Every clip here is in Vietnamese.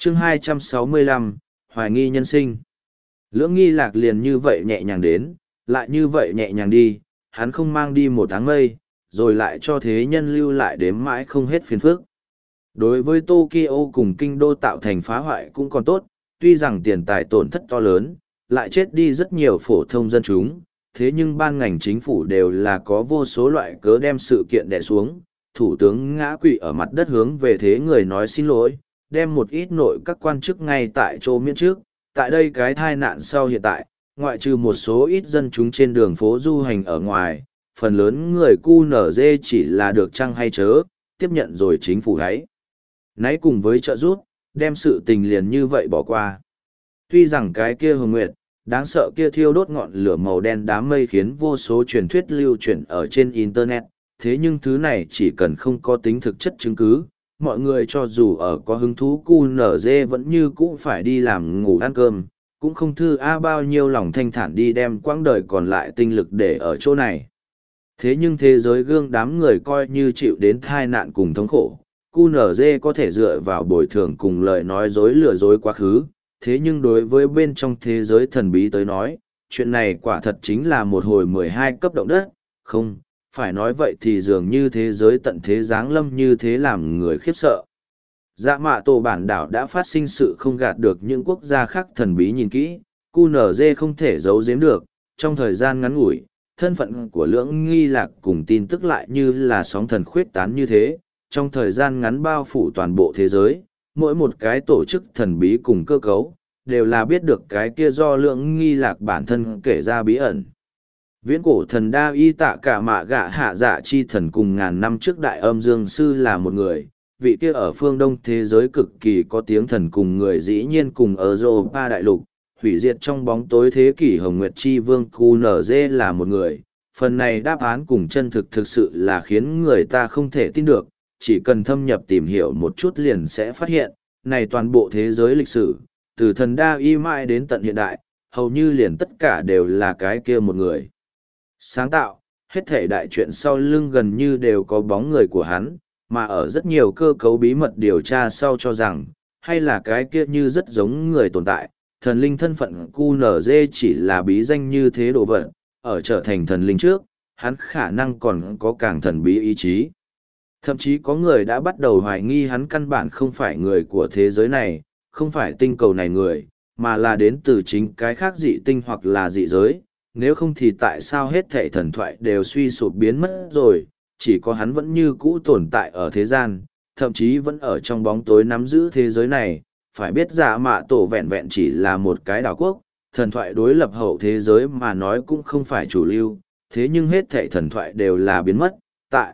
chương 265, hoài nghi nhân sinh. Lưỡng nghi lạc liền như vậy nhẹ nhàng đến, lại như vậy nhẹ nhàng đi, hắn không mang đi một tháng mây, rồi lại cho thế nhân lưu lại đếm mãi không hết phiền phức. Đối với Tokyo cùng kinh đô tạo thành phá hoại cũng còn tốt, tuy rằng tiền tài tổn thất to lớn, lại chết đi rất nhiều phổ thông dân chúng, thế nhưng ban ngành chính phủ đều là có vô số loại cớ đem sự kiện đè xuống, thủ tướng ngã quỵ ở mặt đất hướng về thế người nói xin lỗi, đem một ít nội các quan chức ngay tại chỗ miễn trước, tại đây cái tai nạn sau hiện tại, ngoại trừ một số ít dân chúng trên đường phố du hành ở ngoài, phần lớn người QNZ chỉ là được chăng hay chớ, tiếp nhận rồi chính phủ đấy. Nãy cùng với trợ giúp, đem sự tình liền như vậy bỏ qua. Tuy rằng cái kia hồng nguyệt, đáng sợ kia thiêu đốt ngọn lửa màu đen đám mây khiến vô số truyền thuyết lưu truyền ở trên Internet, thế nhưng thứ này chỉ cần không có tính thực chất chứng cứ, mọi người cho dù ở có hứng thú QNZ vẫn như cũ phải đi làm ngủ ăn cơm, cũng không thư bao nhiêu lòng thanh thản đi đem quãng đời còn lại tinh lực để ở chỗ này. Thế nhưng thế giới gương đám người coi như chịu đến tai nạn cùng thống khổ, QNZ có thể dựa vào bồi thường cùng lời nói dối lừa dối quá khứ, thế nhưng đối với bên trong thế giới thần bí tới nói, chuyện này quả thật chính là một hồi 12 cấp động đất, không, phải nói vậy thì dường như thế giới tận thế giáng lâm như thế làm người khiếp sợ. Dạ mạ tổ bản đảo đã phát sinh sự không gạt được những quốc gia khác thần bí nhìn kỹ, QNZ không thể giấu giếm được, trong thời gian ngắn ngủi, thân phận của lưỡng nghi lạc cùng tin tức lại như là sóng thần khuyết tán như thế, trong thời gian ngắn bao phủ toàn bộ thế giới, mỗi một cái tổ chức thần bí cùng cơ cấu, đều là biết được cái kia do lưỡng nghi lạc bản thân kể ra bí ẩn. Viễn cổ thần đa y tạ cả mạ gạ hạ dạ chi thần cùng ngàn năm trước đại âm dương sư là một người, vị kia ở phương đông thế giới cực kỳ có tiếng thần cùng người dĩ nhiên cùng ở Europa đại lục, hủy diệt trong bóng tối thế kỷ Hồng Nguyệt Chi Vương QNZ là một người. Phần này đáp án cùng chân thực thực sự là khiến người ta không thể tin được, chỉ cần thâm nhập tìm hiểu một chút liền sẽ phát hiện, này toàn bộ thế giới lịch sử, từ thần đa y mãi đến tận hiện đại, hầu như liền tất cả đều là cái kia một người. Sáng tạo, hết thể đại chuyện sau lưng gần như đều có bóng người của hắn, mà ở rất nhiều cơ cấu bí mật điều tra sau cho rằng, hay là cái kia như rất giống người tồn tại, thần linh thân phận QNZ chỉ là bí danh như thế đồ vật, ở trở thành thần linh trước, hắn khả năng còn có càng thần bí ý chí. Thậm chí có người đã bắt đầu hoài nghi hắn căn bản không phải người của thế giới này, không phải tinh cầu này người, mà là đến từ chính cái khác dị tinh hoặc là dị giới, nếu không thì tại sao hết thảy thần thoại đều suy sụp biến mất rồi, chỉ có hắn vẫn như cũ tồn tại ở thế gian, thậm chí vẫn ở trong bóng tối nắm giữ thế giới này, phải biết Dạ mạ tổ vẹn vẹn chỉ là một cái đảo quốc, thần thoại đối lập hậu thế giới mà nói cũng không phải chủ lưu, thế nhưng hết thảy thần thoại đều là biến mất, tại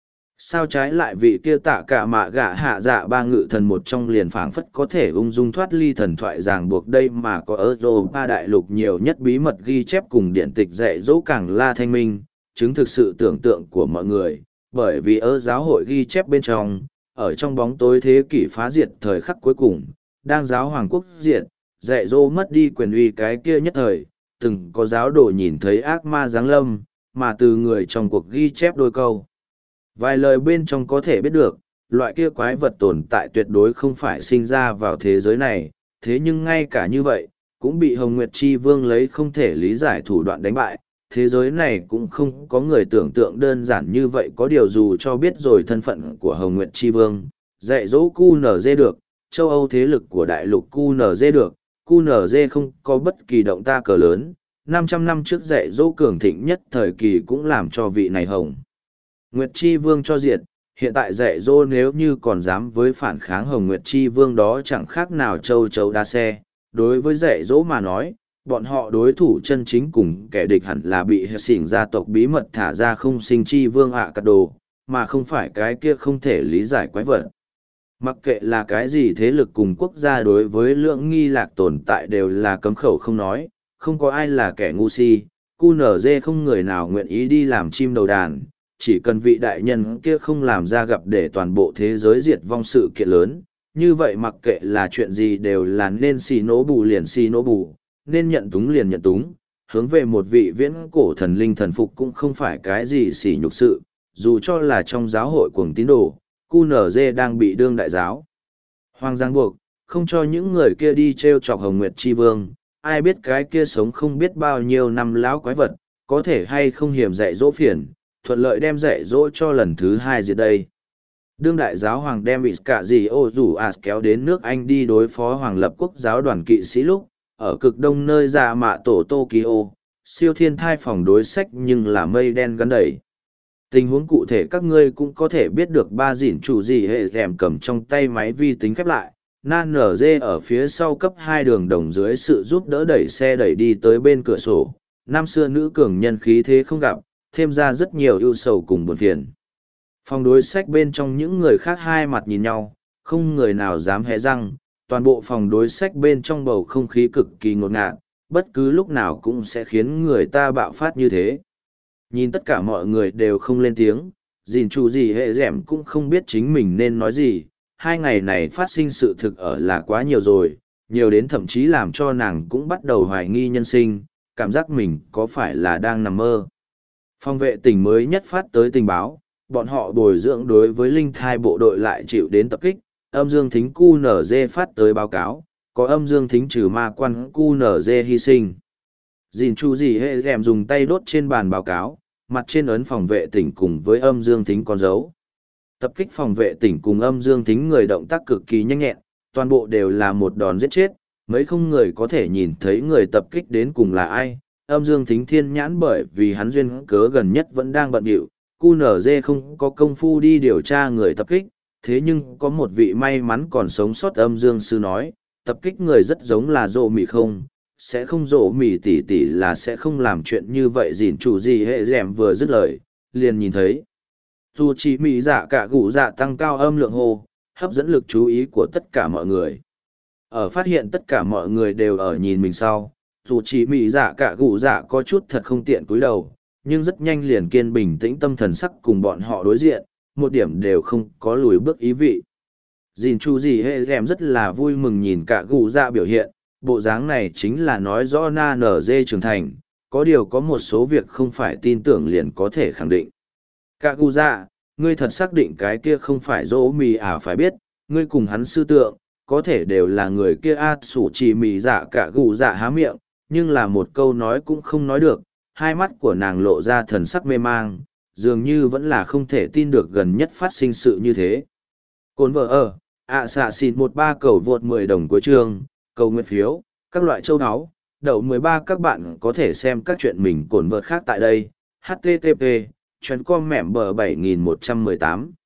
sao trái lại vị kia tạ cả mạ gạ hạ dạ ba ngự thần một trong liền phảng phất có thể ung dung thoát ly thần thoại ràng buộc đây mà có ở Europa đại lục nhiều nhất bí mật ghi chép cùng điện tịch dạy dỗ càng la thanh minh, chứng thực sự tưởng tượng của mọi người, bởi vì ở giáo hội ghi chép bên trong, ở trong bóng tối thế kỷ phá diệt thời khắc cuối cùng, đang giáo hoàng quốc diệt, dạy dỗ mất đi quyền uy cái kia nhất thời, từng có giáo đồ nhìn thấy ác ma giáng lâm, mà từ người trong cuộc ghi chép đôi câu. Vài lời bên trong có thể biết được, loại kia quái vật tồn tại tuyệt đối không phải sinh ra vào thế giới này, thế nhưng ngay cả như vậy, cũng bị Hồng Nguyệt Chi Vương lấy không thể lý giải thủ đoạn đánh bại. Thế giới này cũng không có người tưởng tượng đơn giản như vậy có điều dù cho biết rồi thân phận của Hồng Nguyệt Chi Vương, dạy dỗ QNZ được, châu Âu thế lực của đại lục QNZ được, QNZ không có bất kỳ động ta cờ lớn, 500 năm trước dạy dỗ cường thịnh nhất thời kỳ cũng làm cho vị này Hồng Nguyệt Chi Vương cho diệt, hiện tại dạy dỗ nếu như còn dám với phản kháng Hồng Nguyệt Chi Vương đó chẳng khác nào châu chấu đa xe. Đối với dạy dỗ mà nói, bọn họ đối thủ chân chính cùng kẻ địch hẳn là bị hệ xỉn gia tộc bí mật thả ra không sinh chi vương ạ cắt đồ, mà không phải cái kia không thể lý giải quái vật. Mặc kệ là cái gì thế lực cùng quốc gia đối với lượng nghi lạc tồn tại đều là cấm khẩu không nói, không có ai là kẻ ngu si, QNZ không người nào nguyện ý đi làm chim đầu đàn. Chỉ cần vị đại nhân kia không làm ra gặp để toàn bộ thế giới diệt vong sự kiện lớn, như vậy mặc kệ là chuyện gì đều là nên xì nổ bù liền xì nổ bù, nên nhận túng liền nhận túng, hướng về một vị viễn cổ thần linh thần phục cũng không phải cái gì xỉ nhục sự, dù cho là trong giáo hội cuồng tín đồ, QNZ đang bị đương đại giáo. Hoàng giang buộc, không cho những người kia đi t r e o chọc Hồng Nguyệt Chi Vương, ai biết cái kia sống không biết bao nhiêu năm lão quái vật, có thể hay không hiểm dạy dỗ phiền, thuận lợi đem dạy dỗ cho lần thứ hai diệt đây. Đương đại giáo hoàng đem Iskazi Ozu kéo đến nước Anh đi đối phó hoàng lập quốc giáo đoàn kỵ sĩ lúc, ở cực đông nơi dạ mạ tổ Tokyo, siêu thiên thai phòng đối sách nhưng là mây đen gắn đầy. Tình huống cụ thể các ngươi cũng có thể biết được ba dỉn chủ gì hệ dèm cầm trong tay máy vi tính khép lại, nan nở dê ở phía sau cấp 2 đường đồng dưới sự giúp đỡ đẩy xe đẩy đi tới bên cửa sổ. Năm xưa nữ cường nhân khí thế không gặp, thêm ra rất nhiều ưu sầu cùng buồn phiền. Phòng đối sách bên trong những người khác hai mặt nhìn nhau, không người nào dám hé răng, toàn bộ phòng đối sách bên trong bầu không khí cực kỳ ngột ngạt, bất cứ lúc nào cũng sẽ khiến người ta bạo phát như thế. Nhìn tất cả mọi người đều không lên tiếng, dìn chủ gì hệ dẻm cũng không biết chính mình nên nói gì, 2 ngày này phát sinh sự thực ở là quá nhiều rồi, nhiều đến thậm chí làm cho nàng cũng bắt đầu hoài nghi nhân sinh, cảm giác mình có phải là đang nằm mơ. Phòng vệ tỉnh mới nhất phát tới tình báo, bọn họ bồi dưỡng đối với linh thai bộ đội lại chịu đến tập kích, âm dương thính QNZ phát tới báo cáo, có âm dương thính trừ ma quan QNZ hy sinh. Dìn chu gì hệ dèm dùng tay đốt trên bàn báo cáo, mặt trên ấn phòng vệ tỉnh cùng với âm dương thính con dấu. Tập kích phòng vệ tỉnh cùng âm dương thính người động tác cực kỳ nhanh nhẹn, toàn bộ đều là một đòn giết chết, mấy không người có thể nhìn thấy người tập kích đến cùng là ai. Âm dương thính thiên nhãn bởi vì hắn duyên cớ gần nhất vẫn đang bận điệu, QNZ không có công phu đi điều tra người tập kích, thế nhưng có một vị may mắn còn sống sót âm dương sư nói, tập kích người rất giống là rộ mì không, sẽ không rộ mì tỉ tỉ là sẽ không làm chuyện như vậy dìn chủ gì hệ dẻm vừa dứt lời, liền nhìn thấy. Dù chỉ mì dạ cả gũ dạ tăng cao âm lượng hô, hấp dẫn lực chú ý của tất cả mọi người. Ở phát hiện tất cả mọi người đều ở nhìn mình sau, dù chỉ mì dạ cả gũ dạ có chút thật không tiện cúi đầu, nhưng rất nhanh liền kiên bình tĩnh tâm thần sắc cùng bọn họ đối diện, một điểm đều không có lùi bước ý vị. Dìn chu gì hệ dèm rất là vui mừng nhìn cả gù dạ biểu hiện, bộ dáng này chính là nói rõ na nở dê trưởng thành, có điều có một số việc không phải tin tưởng liền có thể khẳng định. Cả gù dạ, ngươi thật xác định cái kia không phải dỗ mì phải biết, ngươi cùng hắn sư tượng, có thể đều là người kia sủ chỉ mì dạ cả gù dạ há miệng, nhưng là một câu nói cũng không nói được, hai mắt của nàng lộ ra thần sắc mê mang, dường như vẫn là không thể tin được gần nhất phát sinh sự như thế. Cồn vợ ở, xạ xịn 13 cầu vượt 10 đồng cuối chương, cầu nguyện phiếu, các loại châu áo, đậu 13 các bạn có thể xem các chuyện mình cồn vợt khác tại đây, http, chuyến com mẻm bờ 7118.